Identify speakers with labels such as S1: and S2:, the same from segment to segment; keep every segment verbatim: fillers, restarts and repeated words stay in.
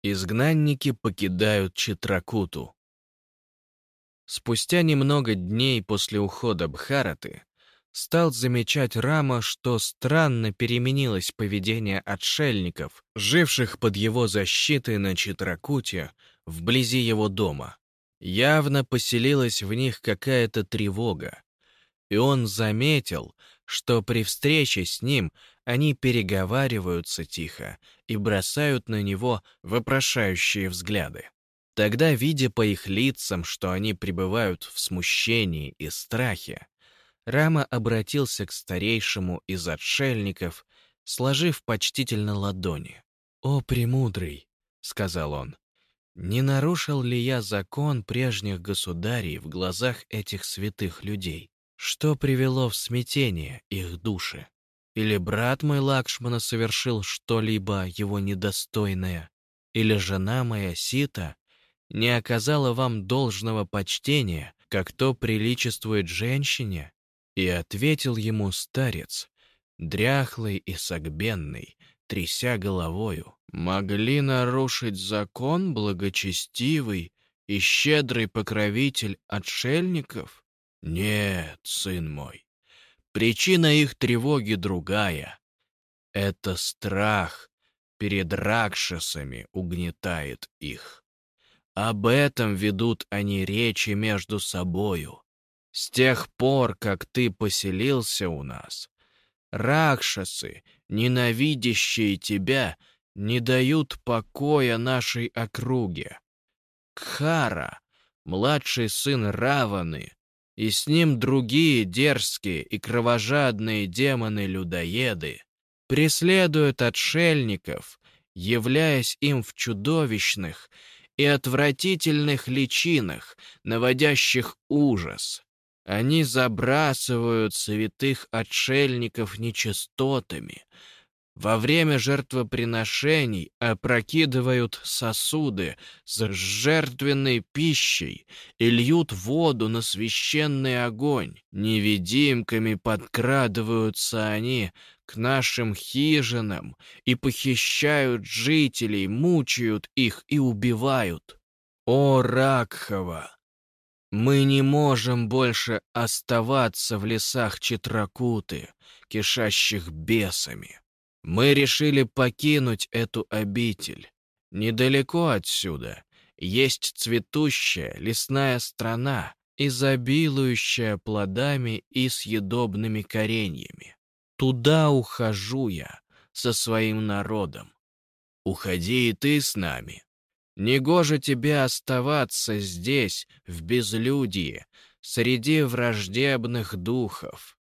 S1: Изгнанники покидают Читракуту. Спустя немного дней после ухода Бхараты стал замечать Рама, что странно переменилось поведение отшельников, живших под его защитой на Читракуте, вблизи его дома. Явно поселилась в них какая-то тревога, и он заметил, что при встрече с ним они переговариваются тихо и бросают на него вопрошающие взгляды. Тогда, видя по их лицам, что они пребывают в смущении и страхе, Рама обратился к старейшему из отшельников, сложив почтительно ладони. «О, премудрый!» — сказал он. «Не нарушил ли я закон прежних государей в глазах этих святых людей? Что привело в смятение их души? Или брат мой Лакшмана совершил что-либо его недостойное? Или жена моя Сита не оказала вам должного почтения, как то приличествует женщине?» И ответил ему старец, дряхлый и согбенный, тряся головою: «Могли нарушить закон благочестивый и щедрый покровитель отшельников? Нет, сын мой, причина их тревоги другая. Это страх перед ракшасами угнетает их. Об этом ведут они речи между собою. С тех пор, как ты поселился у нас, ракшасы, ненавидящие тебя, не дают покоя нашей округе. Кхара, младший сын Раваны, и с ним другие дерзкие и кровожадные демоны-людоеды преследуют отшельников, являясь им в чудовищных и отвратительных личинах, наводящих ужас. Они забрасывают святых отшельников нечистотами. Во время жертвоприношений опрокидывают сосуды с жертвенной пищей и льют воду на священный огонь. Невидимками подкрадываются они к нашим хижинам и похищают жителей, мучают их и убивают. О, Ракхава! Мы не можем больше оставаться в лесах Читракуты, кишащих бесами. Мы решили покинуть эту обитель. Недалеко отсюда есть цветущая лесная страна, изобилующая плодами и съедобными кореньями. Туда ухожу я со своим народом. Уходи и ты с нами. Негоже тебе оставаться здесь, в безлюдье, среди враждебных духов».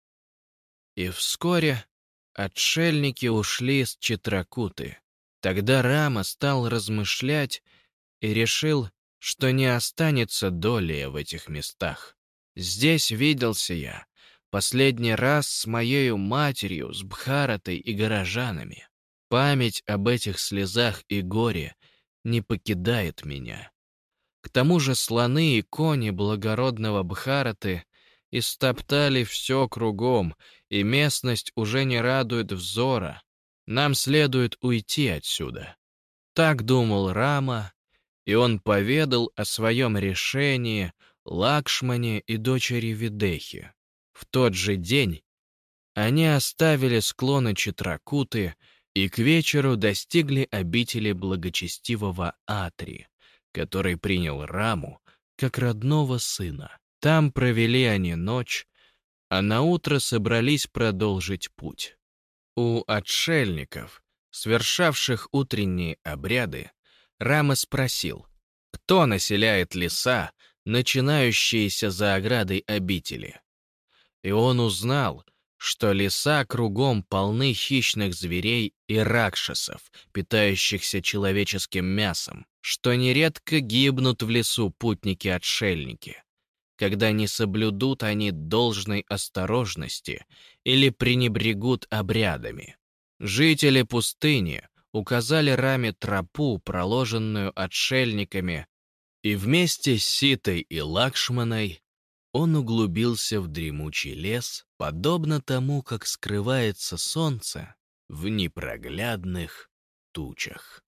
S1: И вскоре отшельники ушли с Читракуты. Тогда Рама стал размышлять и решил, что не останется доли в этих местах. «Здесь виделся я последний раз с моею матерью, с Бхаратой и горожанами. Память об этих слезах и горе не покидает меня. К тому же слоны и кони благородного Бхараты истоптали все кругом, и местность уже не радует взора. Нам следует уйти отсюда». Так думал Рама, и он поведал о своем решении Лакшмане и дочери Видехи. В тот же день они оставили склоны Читракуты и к вечеру достигли обители благочестивого Атри, который принял Раму как родного сына. Там провели они ночь, а наутро собрались продолжить путь. У отшельников, совершавших утренние обряды, Рама спросил, кто населяет леса, начинающиеся за оградой обители. И он узнал, что леса кругом полны хищных зверей и ракшасов, питающихся человеческим мясом, что нередко гибнут в лесу путники-отшельники, когда не соблюдут они должной осторожности или пренебрегут обрядами. Жители пустыни указали Раме тропу, проложенную отшельниками, и вместе с Ситой и Лакшманой он углубился в дремучий лес, подобно тому, как скрывается солнце в непроглядных тучах.